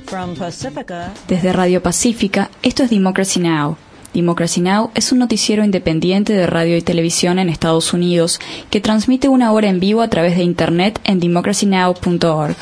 Desde Radio Pacífica, esto es Democracy Now! Democracy Now! Es un noticiero independiente de radio y televisión en Estados Unidos que transmite una hora en vivo a través de internet en democracynow.org.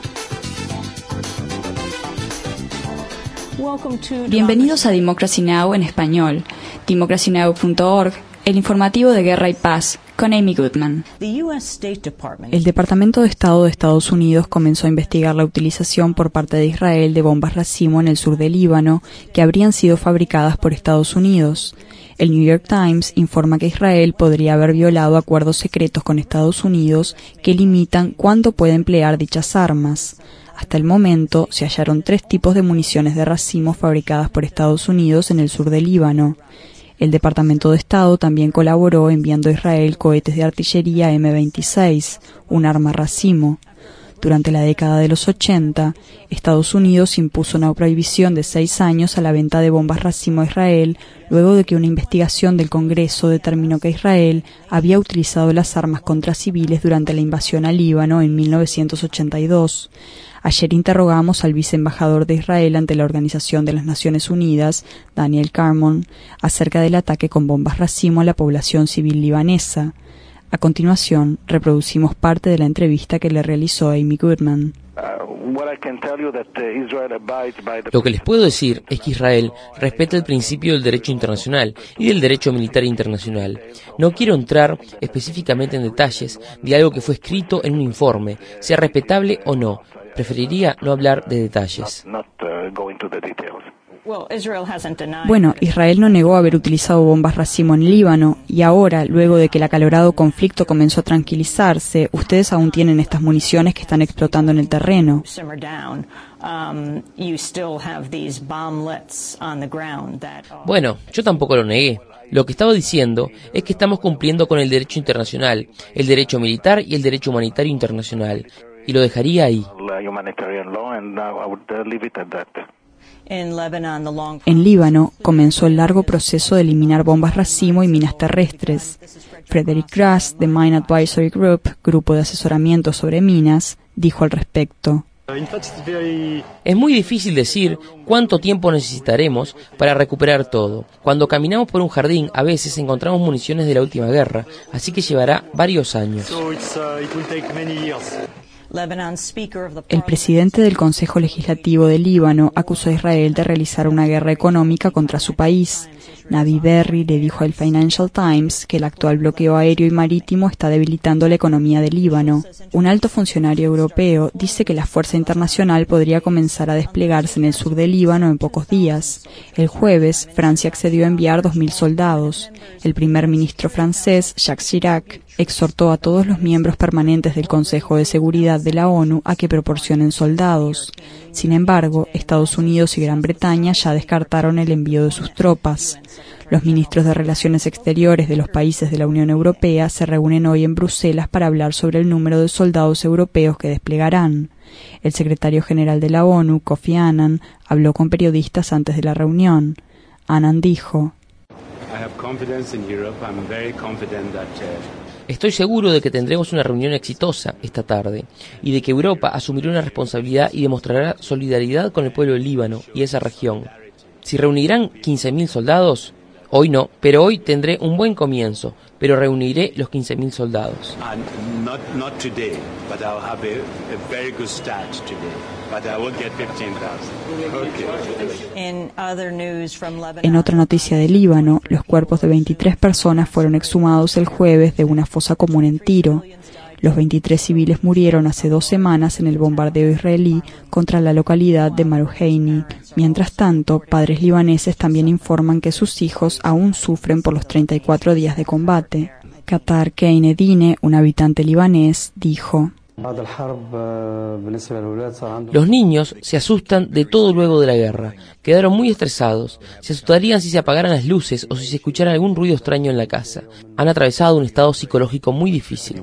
Bienvenidos a Democracy Now! En español, democracynow.org, el informativo de Guerra y Paz, con Amy Goodman. El Departamento de Estado de Estados Unidos comenzó a investigar la utilización por parte de Israel de bombas racimo en el sur del Líbano que habrían sido fabricadas por Estados Unidos. El New York Times informa que Israel podría haber violado acuerdos secretos con Estados Unidos que limitan cuándo puede emplear dichas armas. Hasta el momento se hallaron 3 tipos de municiones de racimo fabricadas por Estados Unidos en el sur del Líbano. El Departamento de Estado también colaboró enviando a Israel cohetes de artillería M-26, un arma racimo. Durante la década de los 80, Estados Unidos impuso una prohibición de 6 años a la venta de bombas racimo a Israel, luego de que una investigación del Congreso determinó que Israel había utilizado las armas contra civiles durante la invasión al Líbano en 1982. Ayer interrogamos al viceembajador de Israel ante la Organización de las Naciones Unidas, Daniel Carmon, acerca del ataque con bombas racimo a la población civil libanesa. A continuación, reproducimos parte de la entrevista que le realizó Amy Goodman. Lo que les puedo decir es que Israel respeta el principio del derecho internacional y del derecho militar internacional. No quiero entrar específicamente en detalles de algo que fue escrito en un informe, sea respetable o no. Preferiría no hablar de detalles. Bueno, Israel no negó haber utilizado bombas racimo en Líbano y ahora, luego de que el acalorado conflicto comenzó a tranquilizarse, ustedes aún tienen estas municiones que están explotando en el terreno. Bueno, yo tampoco lo negué. Lo que estaba diciendo es que estamos cumpliendo con el derecho internacional, el derecho militar y el derecho humanitario internacional. Y lo dejaría ahí. En Líbano comenzó el largo proceso de eliminar bombas racimo y minas terrestres. Frederick Grass, de Mine Advisory Group, grupo de asesoramiento sobre minas, dijo al respecto. Es muy difícil decir cuánto tiempo necesitaremos para recuperar todo. Cuando caminamos por un jardín, a veces encontramos municiones de la última guerra, así que llevará varios años. El presidente del Consejo Legislativo de Líbano acusó a Israel de realizar una guerra económica contra su país. Navi Berri le dijo al Financial Times que el actual bloqueo aéreo y marítimo está debilitando la economía de Líbano. Un alto funcionario europeo dice que la fuerza internacional podría comenzar a desplegarse en el sur del Líbano en pocos días. El jueves, Francia accedió a enviar 2.000 soldados. El primer ministro francés, Jacques Chirac, exhortó a todos los miembros permanentes del Consejo de Seguridad de la ONU a que proporcionen soldados. Sin embargo, Estados Unidos y Gran Bretaña ya descartaron el envío de sus tropas. Los ministros de Relaciones Exteriores de los países de la Unión Europea se reúnen hoy en Bruselas para hablar sobre el número de soldados europeos que desplegarán. El secretario general de la ONU, Kofi Annan, habló con periodistas antes de la reunión. Annan dijo: Estoy seguro de que tendremos una reunión exitosa esta tarde y de que Europa asumirá una responsabilidad y demostrará solidaridad con el pueblo del Líbano y esa región. Si reunirán 15.000 soldados, hoy no, pero hoy tendré un buen comienzo, pero reuniré los 15.000 soldados. En otra noticia de Líbano, los cuerpos de 23 personas fueron exhumados el jueves de una fosa común en Tiro. Los 23 civiles murieron hace 2 semanas en el bombardeo israelí contra la localidad de Maruheini. Mientras tanto, padres libaneses también informan que sus hijos aún sufren por los 34 días de combate. Qatar Keinedine, un habitante libanés, dijo: Los niños se asustan de todo luego de la guerra. Quedaron muy estresados. Se asustarían si se apagaran las luces o si se escuchara algún ruido extraño en la casa. Han atravesado un estado psicológico muy difícil.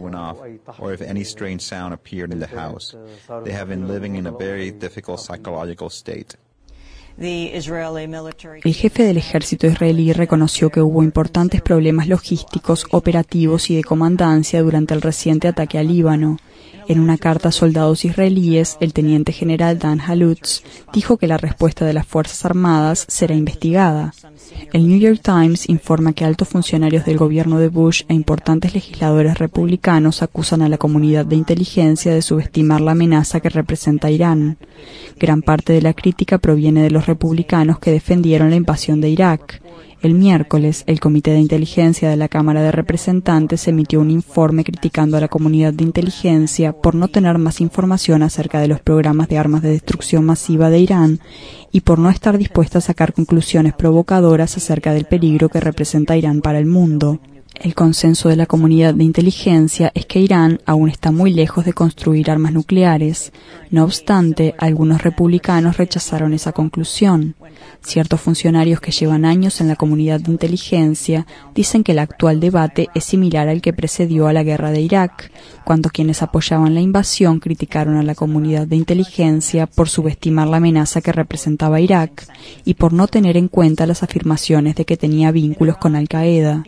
El jefe del ejército israelí reconoció que hubo importantes problemas logísticos, operativos y de comandancia durante el reciente ataque al Líbano. En una carta a soldados israelíes, el teniente general Dan Halutz dijo que la respuesta de las Fuerzas Armadas será investigada. El New York Times informa que altos funcionarios del gobierno de Bush e importantes legisladores republicanos acusan a la comunidad de inteligencia de subestimar la amenaza que representa Irán. Gran parte de la crítica proviene de los republicanos que defendieron la invasión de Irak. El miércoles, el Comité de Inteligencia de la Cámara de Representantes emitió un informe criticando a la comunidad de inteligencia por no tener más información acerca de los programas de armas de destrucción masiva de Irán y por no estar dispuesta a sacar conclusiones provocadoras acerca del peligro que representa Irán para el mundo. El consenso de la comunidad de inteligencia es que Irán aún está muy lejos de construir armas nucleares. No obstante, algunos republicanos rechazaron esa conclusión. Ciertos funcionarios que llevan años en la comunidad de inteligencia dicen que el actual debate es similar al que precedió a la guerra de Irak, cuando quienes apoyaban la invasión criticaron a la comunidad de inteligencia por subestimar la amenaza que representaba Irak y por no tener en cuenta las afirmaciones de que tenía vínculos con Al-Qaeda.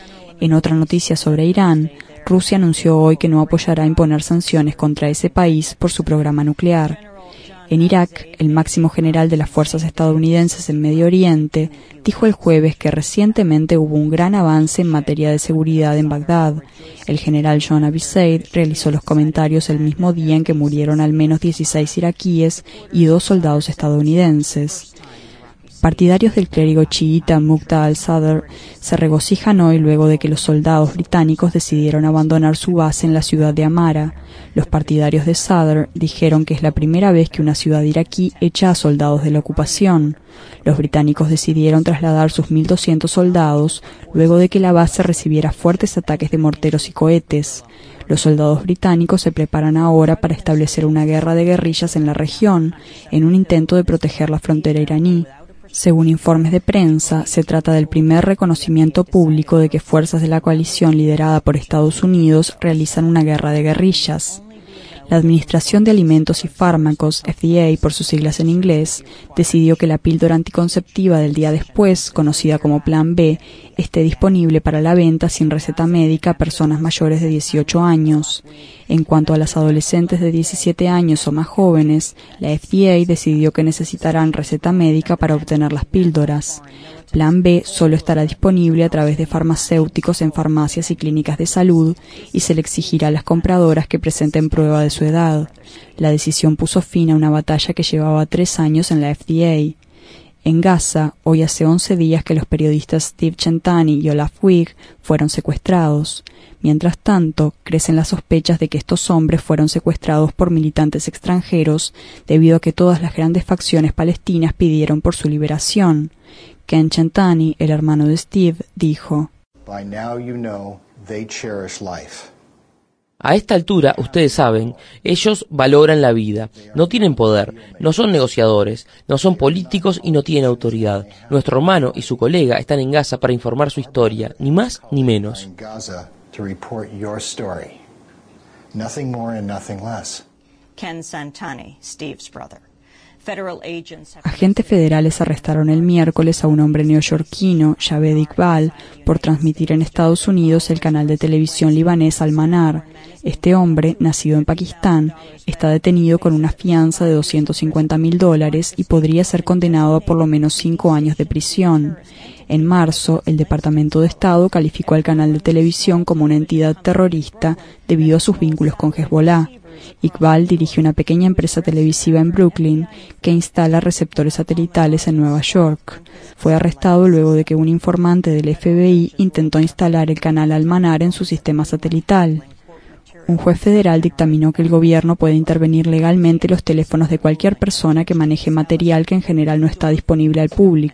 En otra noticia sobre Irán, Rusia anunció hoy que no apoyará imponer sanciones contra ese país por su programa nuclear. En Irak, el máximo general de las fuerzas estadounidenses en Medio Oriente dijo el jueves que recientemente hubo un gran avance en materia de seguridad en Bagdad. El general John Abizaid realizó los comentarios el mismo día en que murieron al menos 16 iraquíes y 2 soldados estadounidenses. Partidarios del clérigo chiita Muqtada al-Sadr se regocijan hoy luego de que los soldados británicos decidieron abandonar su base en la ciudad de Amara. Los partidarios de Sadr dijeron que es la primera vez que una ciudad iraquí echa a soldados de la ocupación. Los británicos decidieron trasladar sus 1.200 soldados luego de que la base recibiera fuertes ataques de morteros y cohetes. Los soldados británicos se preparan ahora para establecer una guerra de guerrillas en la región, en un intento de proteger la frontera iraní. Según informes de prensa, se trata del primer reconocimiento público de que fuerzas de la coalición liderada por Estados Unidos realizan una guerra de guerrillas. La Administración de Alimentos y Fármacos, FDA por sus siglas en inglés, decidió que la píldora anticonceptiva del día después, conocida como Plan B, esté disponible para la venta sin receta médica a personas mayores de 18 años. En cuanto a las adolescentes de 17 años o más jóvenes, la FDA decidió que necesitarán receta médica para obtener las píldoras. Plan B solo estará disponible a través de farmacéuticos en farmacias y clínicas de salud y se le exigirá a las compradoras que presenten prueba de su edad. La decisión puso fin a una batalla que llevaba 3 años en la FDA. En Gaza, hoy hace 11 días que los periodistas Steve Centani y Olaf Wig fueron secuestrados. Mientras tanto, crecen las sospechas de que estos hombres fueron secuestrados por militantes extranjeros debido a que todas las grandes facciones palestinas pidieron por su liberación. Ken Centani, el hermano de Steve, dijo: A esta altura, ustedes saben, ellos valoran la vida, no tienen poder, no son negociadores, no son políticos y no tienen autoridad. Nuestro hermano y su colega están en Gaza para informar su historia, ni más ni menos. Ken Centani, Steve's brother. Agentes federales arrestaron el miércoles a un hombre neoyorquino, Javed Iqbal, por transmitir en Estados Unidos el canal de televisión libanés Al-Manar. Este hombre, nacido en Pakistán, está detenido con una fianza de $250,000 y podría ser condenado a por lo menos 5 años de prisión. En marzo, el Departamento de Estado calificó al canal de televisión como una entidad terrorista debido a sus vínculos con Hezbollah. Iqbal dirige una pequeña empresa televisiva en Brooklyn que instala receptores satelitales en Nueva York. Fue arrestado luego de que un informante del FBI intentó instalar el canal Al-Manar en su sistema satelital. Un juez federal dictaminó que el gobierno puede intervenir legalmente los teléfonos de cualquier persona que maneje material que en general no está disponible al público.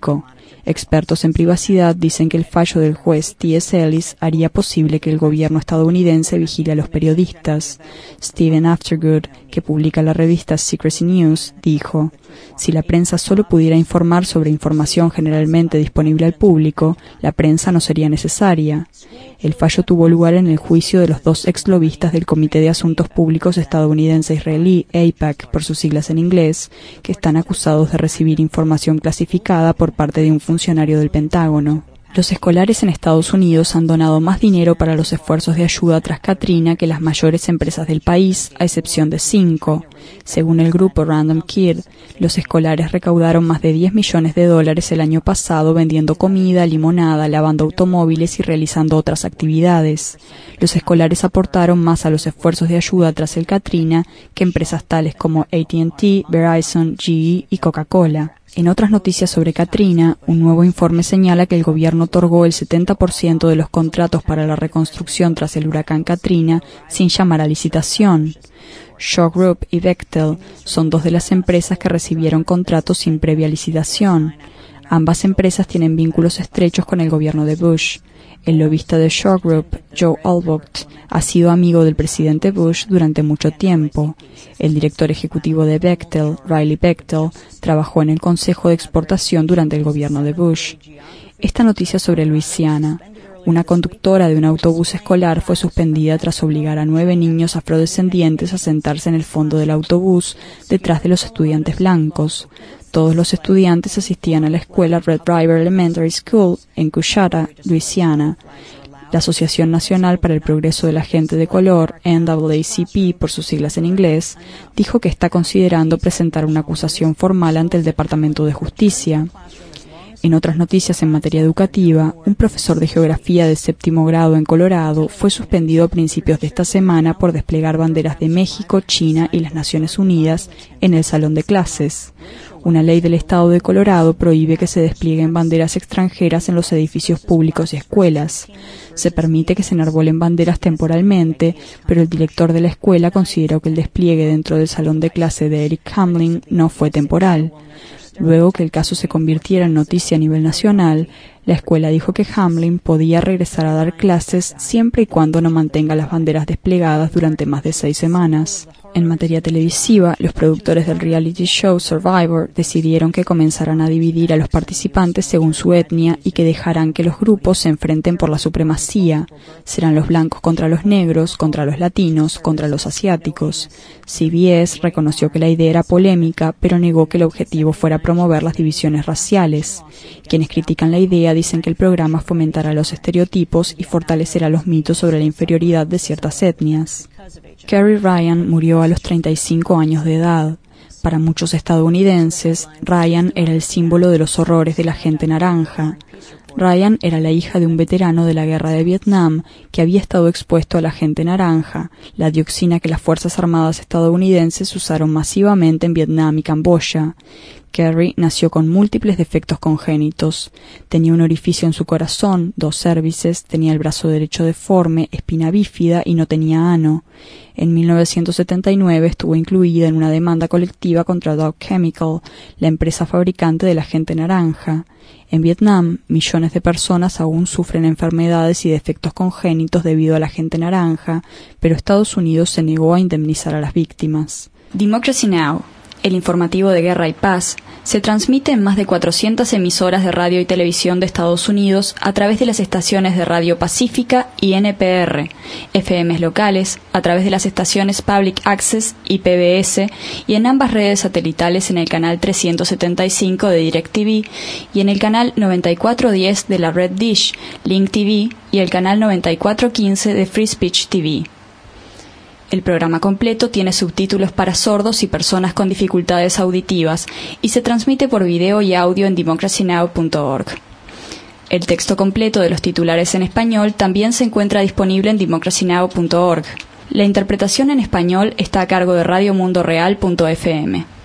Expertos en privacidad dicen que el fallo del juez T.S. Ellis haría posible que el gobierno estadounidense vigile a los periodistas. Stephen Aftergood, que publica la revista Secrecy News, dijo: si la prensa solo pudiera informar sobre información generalmente disponible al público, la prensa no sería necesaria. El fallo tuvo lugar en el juicio de los dos exlobistas del Comité de Asuntos Públicos estadounidense-israelí, AIPAC por sus siglas en inglés, que están acusados de recibir información clasificada por parte de un funcionario del Pentágono. Los escolares en Estados Unidos han donado más dinero para los esfuerzos de ayuda tras Katrina que las mayores empresas del país, a excepción de 5. Según el grupo Random Kid, los escolares recaudaron más de $10 millones el año pasado vendiendo comida, limonada, lavando automóviles y realizando otras actividades. Los escolares aportaron más a los esfuerzos de ayuda tras el Katrina que empresas tales como AT&T, Verizon, GE y Coca-Cola. En otras noticias sobre Katrina, un nuevo informe señala que el gobierno otorgó el 70% de los contratos para la reconstrucción tras el huracán Katrina sin llamar a licitación. Shaw Group y Bechtel son dos de las empresas que recibieron contratos sin previa licitación. Ambas empresas tienen vínculos estrechos con el gobierno de Bush. El lobista de Shaw Group, Joe Albocht, ha sido amigo del presidente Bush durante mucho tiempo. El director ejecutivo de Bechtel, Riley Bechtel, trabajó en el Consejo de Exportación durante el gobierno de Bush. Esta noticia sobre Luisiana. Una conductora de un autobús escolar fue suspendida tras obligar a 9 niños afrodescendientes a sentarse en el fondo del autobús detrás de los estudiantes blancos. Todos los estudiantes asistían a la escuela Red River Elementary School en Coushatta, Luisiana. La Asociación Nacional para el Progreso de la Gente de Color, NAACP por sus siglas en inglés, dijo que está considerando presentar una acusación formal ante el Departamento de Justicia. En otras noticias en materia educativa, un profesor de geografía de 7º grado en Colorado fue suspendido a principios de esta semana por desplegar banderas de México, China y las Naciones Unidas en el salón de clases. Una ley del estado de Colorado prohíbe que se desplieguen banderas extranjeras en los edificios públicos y escuelas. Se permite que se enarbolen banderas temporalmente, pero el director de la escuela consideró que el despliegue dentro del salón de clase de Eric Hamlin no fue temporal. Luego que el caso se convirtiera en noticia a nivel nacional, la escuela dijo que Hamlin podía regresar a dar clases siempre y cuando no mantenga las banderas desplegadas durante más de 6 semanas. En materia televisiva, los productores del reality show Survivor decidieron que comenzarán a dividir a los participantes según su etnia y que dejarán que los grupos se enfrenten por la supremacía. Serán los blancos contra los negros, contra los latinos, contra los asiáticos. CBS reconoció que la idea era polémica, pero negó que el objetivo fuera promover las divisiones raciales. Quienes critican la idea dicen que el programa fomentará los estereotipos y fortalecerá los mitos sobre la inferioridad de ciertas etnias. Kerry Ryan murió a los 35 años de edad. Para muchos estadounidenses, Ryan era el símbolo de los horrores de la gente naranja. Ryan era la hija de un veterano de la guerra de Vietnam que había estado expuesto a la gente naranja, la dioxina que las Fuerzas Armadas estadounidenses usaron masivamente en Vietnam y Camboya. Kerry nació con múltiples defectos congénitos. Tenía un orificio en su corazón, 2 cérvices, tenía el brazo derecho deforme, espina bífida y no tenía ano. En 1979 estuvo incluida en una demanda colectiva contra Dow Chemical, la empresa fabricante de la gente naranja. En Vietnam, millones de personas aún sufren enfermedades y defectos congénitos debido a la gente naranja, pero Estados Unidos se negó a indemnizar a las víctimas. Democracy Now!, el informativo de Guerra y Paz, se transmite en más de 400 emisoras de radio y televisión de Estados Unidos a través de las estaciones de Radio Pacífica y NPR, FMs locales, a través de las estaciones Public Access y PBS, y en ambas redes satelitales en el canal 375 de DirecTV y en el canal 9410 de la red Dish, Link TV, y el canal 9415 de Free Speech TV. El programa completo tiene subtítulos para sordos y personas con dificultades auditivas y se transmite por video y audio en democracynow.org. El texto completo de los titulares en español también se encuentra disponible en democracynow.org. La interpretación en español está a cargo de radiomundoreal.fm.